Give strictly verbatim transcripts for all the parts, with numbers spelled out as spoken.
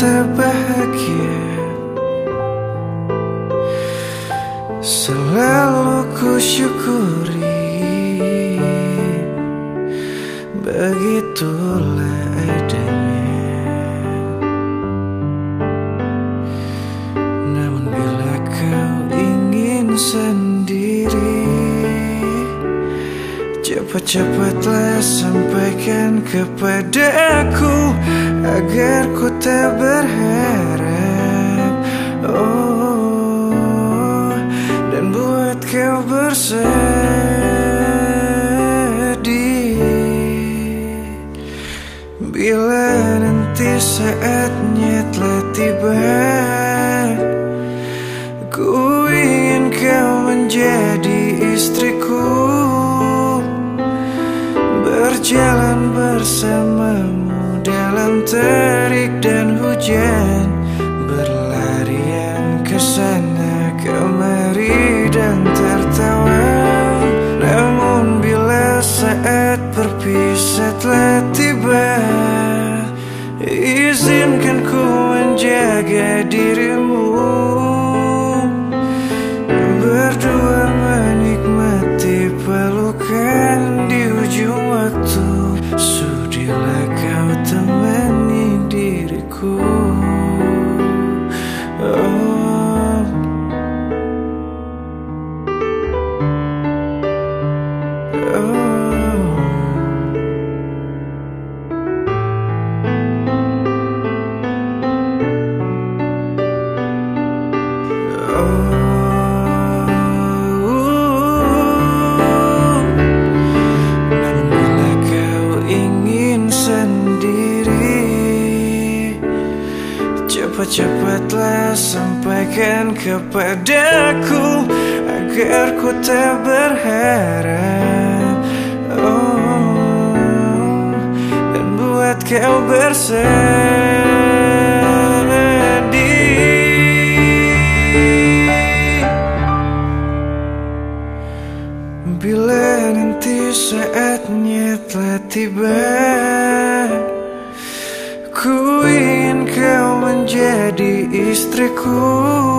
tak bahagia. Selalu ku syukuri, begitulah adanya. Namun bila kau ingin sendiri, cepat-cepatlah sampaikan kepadaku agar ku tak berharap. Oh, dan buat kau bersedih. Bila nanti saatnya telah tiba, ku ingin kau menjadi istriku, berjalan bersamamu dalam terik dan hujan, berlarian ke sana kemari dan tertawa. Namun bila saat berpisah telah tiba, izinkan ku menjaga dirimu, berdua menikmati pelukan di ujung waktu. Sudilah kau temani diriku. Oh. Cepat-cepatlah sampaikan kepadaku agar ku tak berharap. Oh, dan buat kau bersedih. Bila nanti saatnya telah tiba, ku ingin kau menjadi istriku,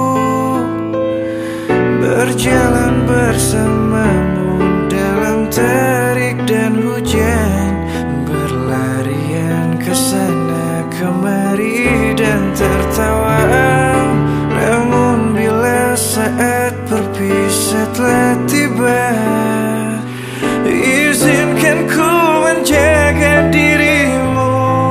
berjalan bersamamu dalam terik dan hujan, berlarian ke sana kemari dan tertawa. Namun bila saat berpisah telah tiba, izinkan ku menjaga dirimu,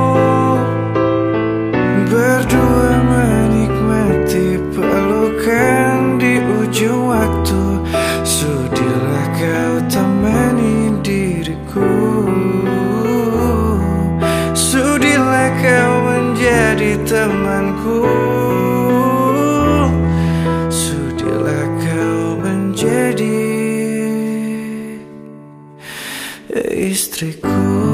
berdua menikmati pelukan di ujung waktu. Sudilah kau temani diriku, sudilah kau menjadi temanku, sudilah kau menjadi istriku.